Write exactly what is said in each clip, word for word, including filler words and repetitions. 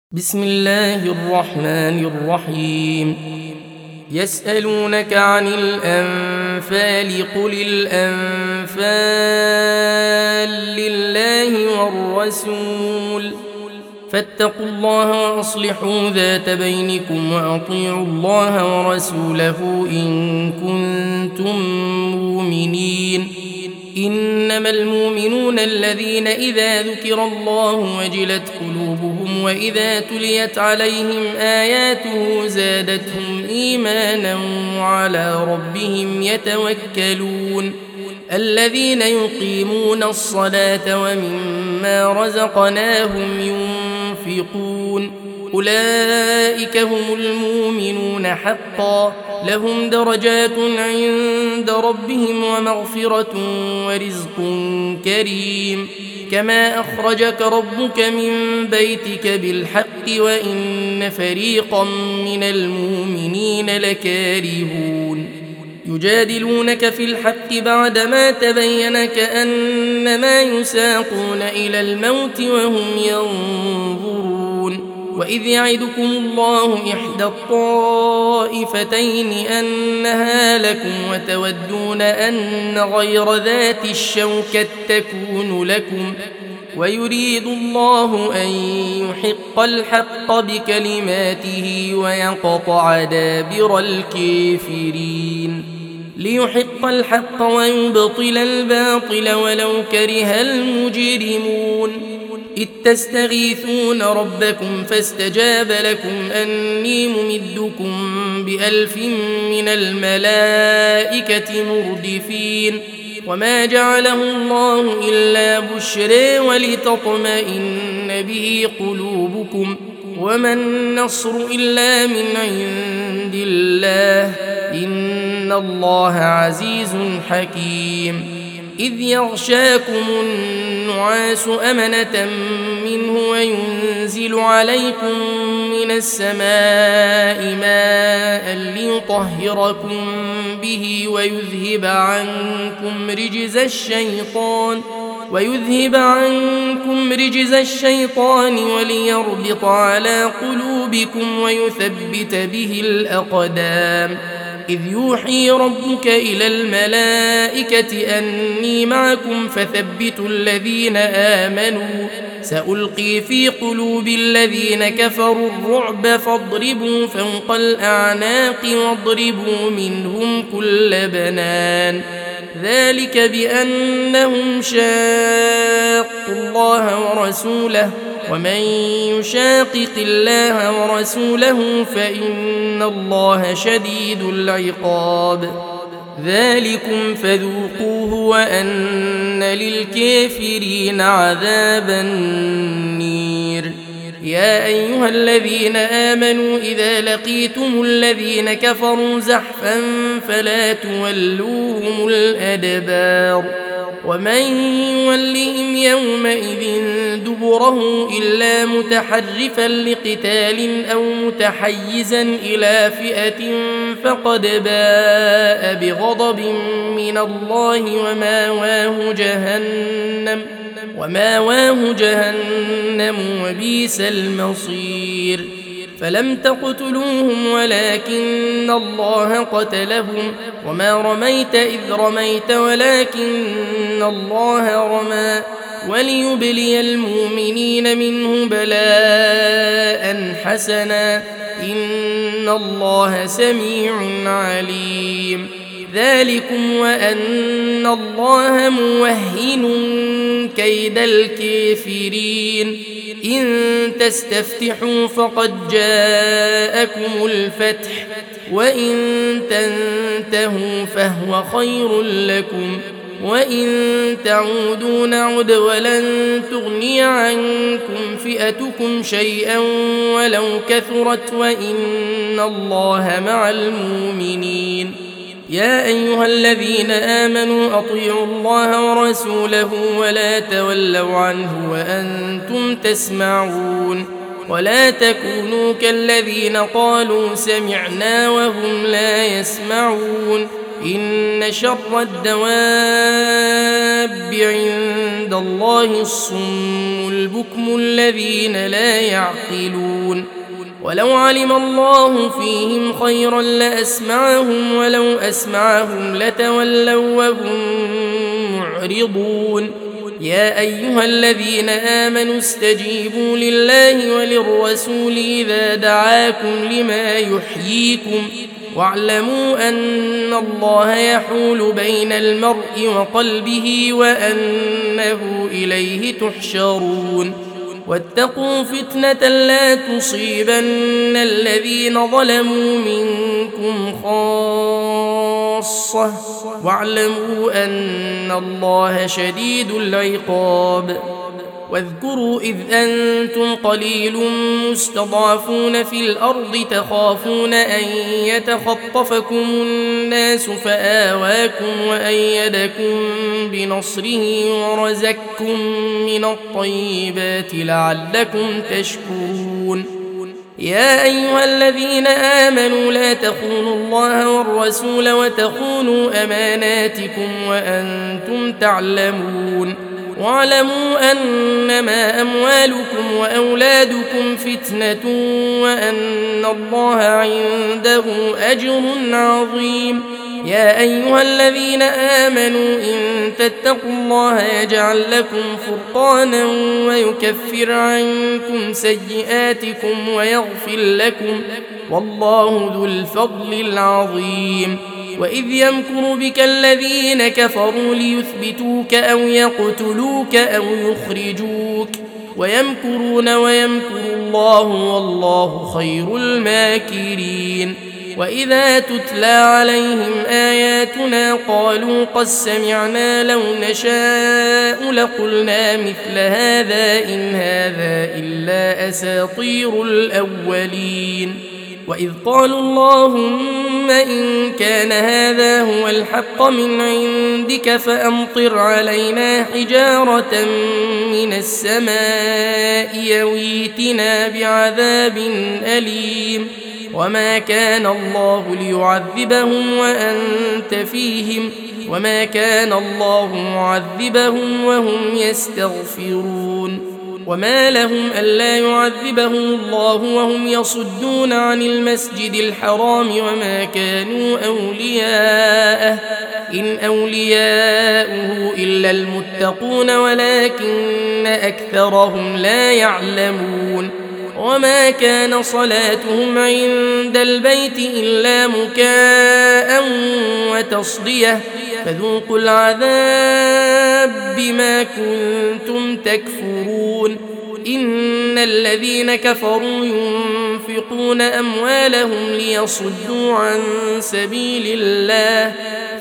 بسم الله الرحمن الرحيم. يسألونك عن الأنفال قل الأنفال لله والرسول فاتقوا الله وأصلحوا ذات بينكم وأطيعوا الله ورسوله إن كنتم مؤمنين. إنما المؤمنون الذين إذا ذكر الله وجلت قلوبهم وإذا تليت عليهم آياته زادتهم إيمانا وعلى ربهم يتوكلون. الذين يقيمون الصلاة ومما رزقناهم ينفقون أولئك هم المؤمنون حقا لهم درجات عند ربهم ومغفرة ورزق كريم. كما أخرجك ربك من بيتك بالحق وإن فريقا من المؤمنين لكارهون. يجادلونك في الحق بعدما تبين كأنما يساقون إلى الموت وهم ينظرون. وإذ يعدكم الله إحدى الطائفتين أنها لكم وتودون أن غير ذات الشوكة تكون لكم ويريد الله أن يحق الحق بكلماته ويقطع دابر الكافرين. ليحق الحق ويبطل الباطل ولو كره المجرمون. إذ تستغيثون ربكم فاستجاب لكم أني ممدكم بألف من الملائكة مردفين. وما جعله الله إلا بشرى ولتطمئن به قلوبكم وما النصر إلا من عند الله إن الله عزيز حكيم. إذ يغشاكم النعاس أمنة منه وينزل عليكم من السماء ماء ليطهركم به ويذهب عنكم رجز الشيطان ويذهب عنكم رجز الشيطان وليربط على قلوبكم ويثبت به الأقدام. إذ يوحي ربك إلى الملائكة أني معكم فثبتوا الذين آمنوا سألقي في قلوب الذين كفروا الرعب فاضربوا فوق الأعناق واضربوا منهم كل بنان. ذلك بأنهم شاقوا الله ورسوله ومن يشاقق الله ورسوله فإن الله شديد العقاب. ذلكم فذوقوه وأن للكافرين عذاب النير. يا أيها الذين آمنوا إذا لقيتم الذين كفروا زحفا فلا تولوهم الأدبار. ومن يولهم يومئذ دبره إلا متحرفا لقتال أو متحيزا إلى فئة فقد باء بغضب من الله وماواه جهنم وماواه جهنم وبئس المصير. فلم تقتلوهم ولكن الله قتلهم وما رميت إذ رميت ولكن الله رمى وليبلي المؤمنين منه بلاء حسنا إن الله سميع عليم. ذلكم وأن الله موهن كيد الكافرين. إن تستفتحوا فقد جاءكم الفتح وإن تنتهوا فهو خير لكم وإن تعودوا نعد ولن تغني عنكم فئتكم شيئا ولو كثرت وإن الله مع المؤمنين. يا أيها الذين آمنوا أطيعوا الله ورسوله ولا تولوا عنه وأنتم تسمعون. ولا تكونوا كالذين قالوا سمعنا وهم لا يسمعون إن شر الدواب عند الله الصم البكم الذين لا يعقلون ولو علم الله فيهم خيرا لأسمعهم ولو أسمعهم لتولوا وهم معرضون يا أيها الذين آمنوا استجيبوا لله وللرسول إذا دعاكم لما يحييكم واعلموا أن الله يحول بين المرء وقلبه وأنه إليه تحشرون واتقوا فتنة لا تصيبن الذين ظلموا منكم خاصة واعلموا أن الله شديد العقاب واذكروا إذ أنتم قليل مستضعفون في الأرض تخافون أن يتخطفكم الناس فآواكم وأيدكم بنصره ورزقكم من الطيبات لعلكم تشكرون يا أيها الذين آمنوا لا تخونوا الله والرسول وتخونوا أماناتكم وأنتم تعلمون واعلموا أنما أموالكم وأولادكم فتنة وأن الله عنده أجر عظيم يا أيها الذين آمنوا إن تتقوا الله يجعل لكم فرقانا ويكفر عنكم سيئاتكم ويغفر لكم والله ذو الفضل العظيم وإذ يمكر بك الذين كفروا ليثبتوك أو يقتلوك أو يخرجوك ويمكرون ويمكر الله والله خير الماكرين وإذا تتلى عليهم آياتنا قالوا قد سمعنا لو نشاء لقلنا مثل هذا إن هذا إلا أساطير الأولين وإذ قالوا اللهم إن كان هذا هو الحق من عندك فأمطر علينا حجارة من السماء يويتنا بعذاب أليم وما كان الله ليعذبهم وأنت فيهم وما كان الله معذبهم وهم يستغفرون وما لهم ألا يعذبهم الله وهم يصدون عن المسجد الحرام وما كانوا أولياءه إن أولياؤه إلا المتقون ولكن أكثرهم لا يعلمون وما كان صلاتهم عند البيت إلا مكاء وتصدية فذوقوا العذاب بما كنتم تكفرون إن الذين كفروا ينفقون أموالهم ليصدوا عن سبيل الله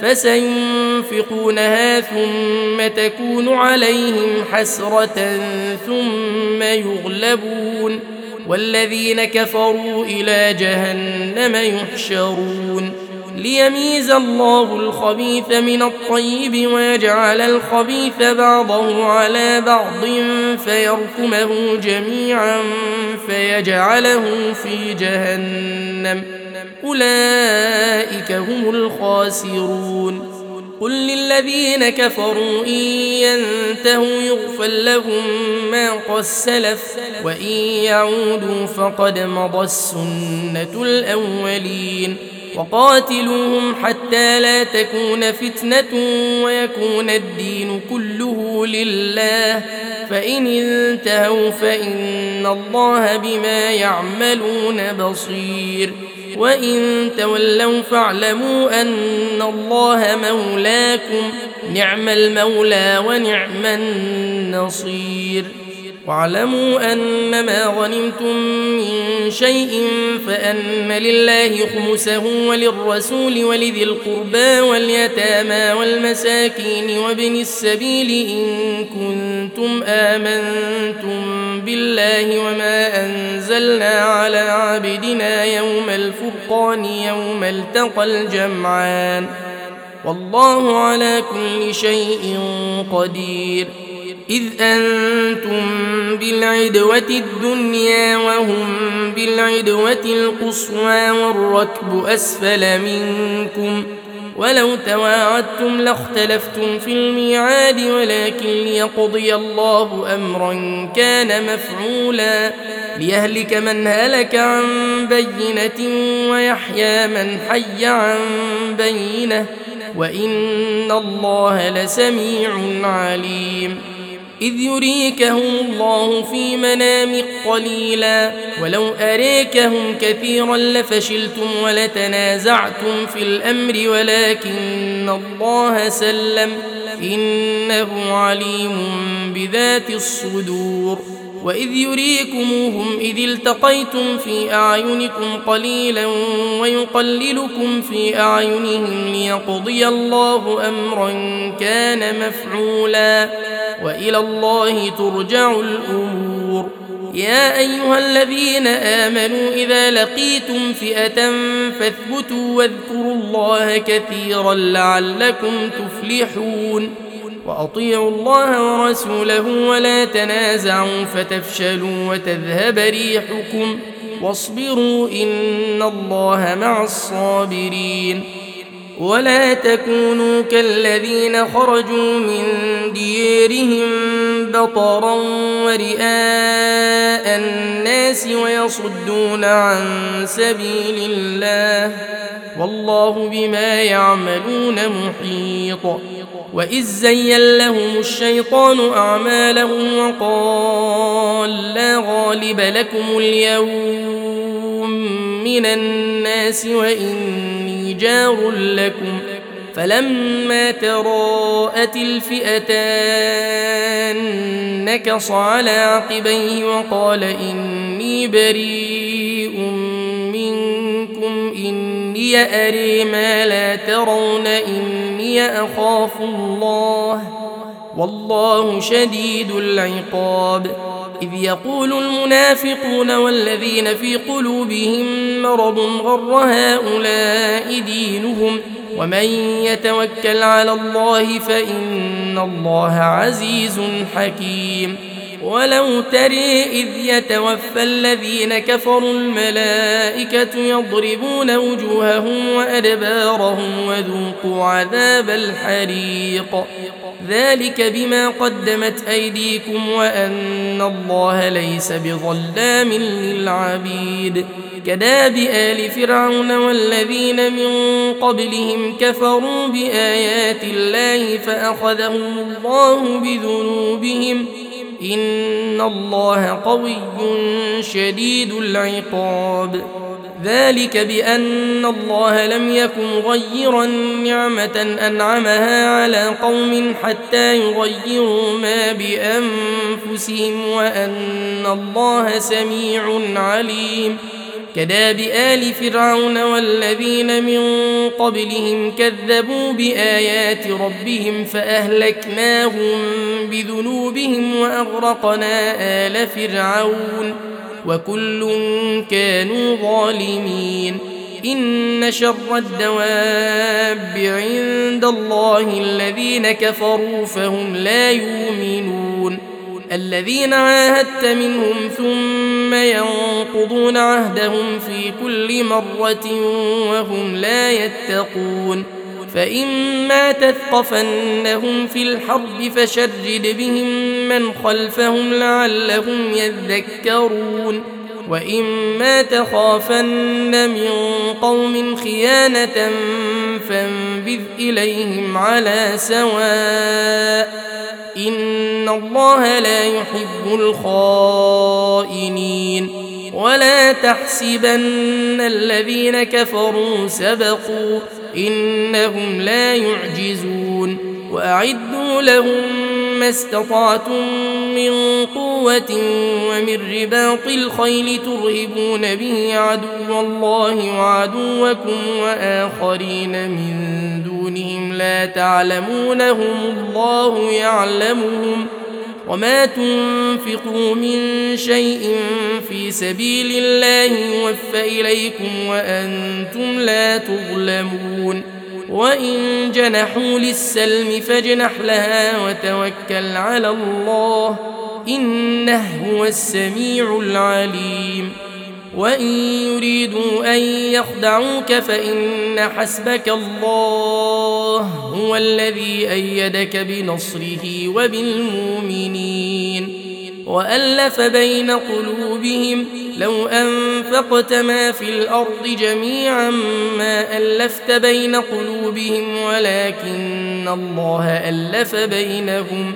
فسينفقونها ثم تكون عليهم حسرة ثم يغلبون والذين كفروا إلى جهنم يحشرون ليميز الله الخبيث من الطيب ويجعل الخبيث بعضه على بعض فيركمه جميعا فيجعله في جهنم أولئك هم الخاسرون قل للذين كفروا إن ينتهوا يغفر لهم ما قد سلف وإن يعودوا فقد مضى السنة الأولين وقاتلوهم حتى لا تكون فتنة ويكون الدين كله لله فإن انتهوا فإن الله بما يعملون بصير وإن تولوا فاعلموا أن الله مولاكم نعم المولى ونعم النصير واعلموا أنما غنمتم من شيء فأن لله خمسه وللرسول ولذي القربى واليتامى والمساكين وابن السبيل إن كنتم آمنتم بالله وما أنزلنا على عبدنا يوم الفرقان يوم التقى الجمعان والله على كل شيء قدير إذ أنتم بالعدوة الدنيا وهم بالعدوة القصوى والركب أسفل منكم ولو تواعدتم لاختلفتم في الميعاد ولكن ليقضي الله أمرا كان مفعولا ليهلك من هلك عن بينة ويحيى من حي عن بينة وإن الله لسميع عليم إذ يريكهم الله في منامك قليلا ولو أريكهم كثيرا لفشلتم ولتنازعتم في الأمر ولكن الله سلم إنه عليم بذات الصدور وإذ يريكموهم إذ التقيتم في أعينكم قليلا ويقللكم في أعينهم ليقضي الله أمرا كان مفعولا وإلى الله ترجع الأمور يا أيها الذين آمنوا إذا لقيتم فئة فاثبتوا واذكروا الله كثيرا لعلكم تفلحون وأطيعوا الله ورسوله ولا تنازعوا فتفشلوا وتذهب ريحكم واصبروا إن الله مع الصابرين ولا تكونوا كالذين خرجوا من ديارهم بطرا ورئاء الناس ويصدون عن سبيل الله والله بما يعملون محيط وإذ زين لهم الشيطان أعمالهم وقال لا غالب لكم اليوم من الناس وإني جار لكم فلما تراءت الفئتان نكص على عقبيه وقال إني بريء منكم إني أري ما لا ترون إني أخاف الله والله شديد العقاب إذ يقول المنافقون والذين في قلوبهم مرض غر هؤلاء دينهم ومن يتوكل على الله فإن الله عزيز حكيم ولو تري إذ يتوفى الذين كفروا الملائكة يضربون وجوههم وأدبارهم وذوقوا عذاب الحريق ذلك بما قدمت أيديكم وأن الله ليس بظلام للعبيد كداب آل فرعون والذين من قبلهم كفروا بآيات الله فأخذهم الله بذنوبهم إن الله قوي شديد العقاب ذلك بأن الله لم يكن مغيرا نعمة أنعمها على قوم حتى يغيروا ما بأنفسهم وأن الله سميع عليم كداب آل فرعون والذين من قبلهم كذبوا بآيات ربهم فأهلكناهم بذنوبهم وأغرقنا آل فرعون وكل كانوا ظالمين إن شر الدواب عند الله الذين كفروا فهم لا يؤمنون الذين عاهدت منهم ثم ينقضون عهدهم في كل مرة وهم لا يتقون فإما تثقفنهم في الحرب فشرد بهم من خلفهم لعلهم يذكرون وإما تخافن من قوم خيانة فانبذ إليهم على سواء إن الله لا يحب الخائنين ولا تحسبن الذين كفروا سبقوا إنهم لا يعجزون وأعدوا لهم ما استطعتم من قوة ومن رباط الخيل ترهبون به عدو الله وعدوكم وآخرين من دونهم لا تعلمونهم الله يعلمهم وما تنفقوا من شيء في سبيل الله يوفى إليكم وأنتم لا تظلمون وإن جنحوا للسلم فاجنح لها وتوكل على الله إنه هو السميع العليم وإن يريدوا أن يخدعوك فإن حسبك الله هو الذي أيدك بنصره وبالمؤمنين وألف بين قلوبهم لو أنفقت ما في الأرض جميعا ما ألفت بين قلوبهم ولكن الله ألف بينهم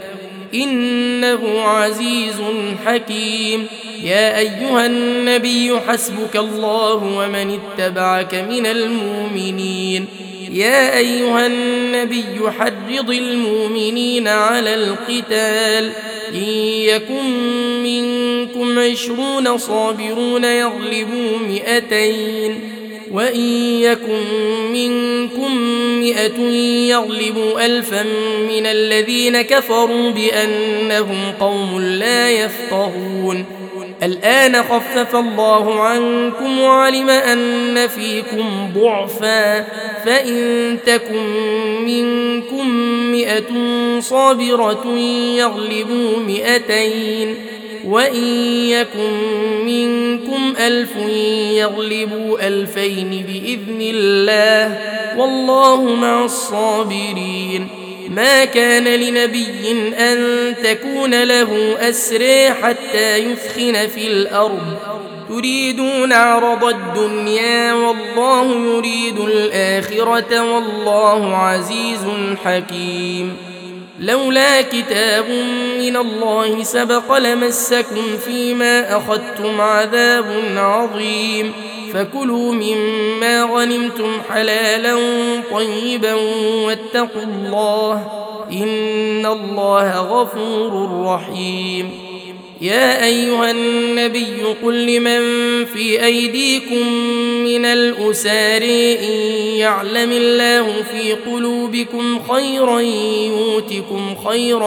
إنه عزيز حكيم. يا أيها النبي حسبك الله ومن اتبعك من المؤمنين. يا أيها النبي حرض المؤمنين على القتال إن يكن منكم عشرون صابرون يغلبوا مئتين وإن يكن منكم مئة يغلبوا ألفا من الذين كفروا بأنهم قوم لا يفقهون. الآن خفف الله عنكم وعلم أن فيكم ضعفا فإن تكن منكم مئة صابرة يغلبوا مئتين وإن يكن منكم ألف يغلبوا ألفين بإذن الله والله مع الصابرين. ما كان لنبي أن تكون له أسرى حتى يثخن في الأرض تريدون عرض الدنيا والله يريد الآخرة والله عزيز حكيم. لولا كتاب من الله سبق لمسكم فيما أخذتم عذاب عظيم فكلوا مما غنمتم حلالا طيبا واتقوا الله إن الله غفور رحيم. يا أيها النبي قل لمن في أيديكم من الأسار إن يعلم الله في قلوبكم خيرا يؤتكم خيرا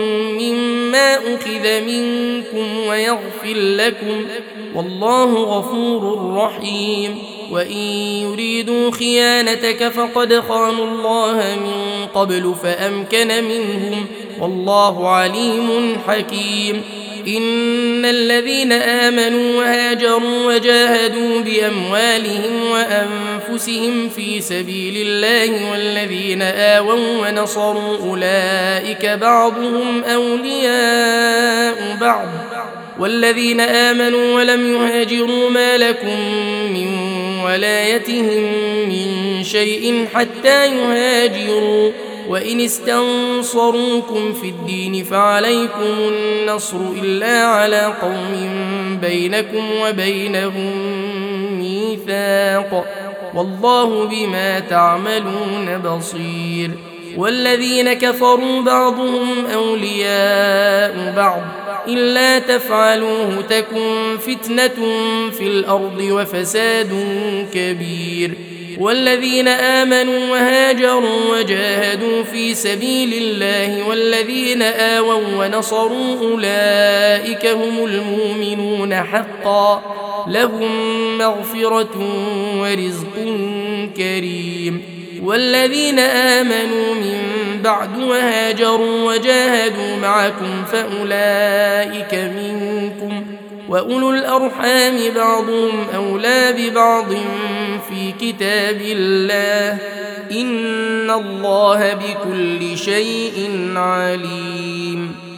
مما أخذ منكم ويغفر لكم والله غفور رحيم. وإن يريدوا خيانتك فقد خانوا الله من قبل فأمكن منهم والله عليم حكيم. إن الذين آمنوا وهاجروا وجاهدوا بأموالهم وأنفسهم في سبيل الله والذين آووا ونصروا أولئك بعضهم أولياء بعض والذين آمنوا ولم يهاجروا ما لكم من ولايتهم من شيء حتى يهاجروا وإن استنصروكم في الدين فعليكم النصر إلا على قوم بينكم وبينهم ميثاق والله بما تعملون بصير. والذين كفروا بعضهم أولياء بعض إلا تفعلوه تكن فتنة في الأرض وفساد كبير. والذين آمنوا وهاجروا وجاهدوا في سبيل الله والذين آووا ونصروا أولئك هم المؤمنون حقا لهم مغفرة ورزق كريم. والذين آمنوا من بعد وهاجروا وجاهدوا معكم فأولئك منكم وأولو الأرحام بعضهم أولى ببعض في كتاب الله إن الله بكل شيء عليم.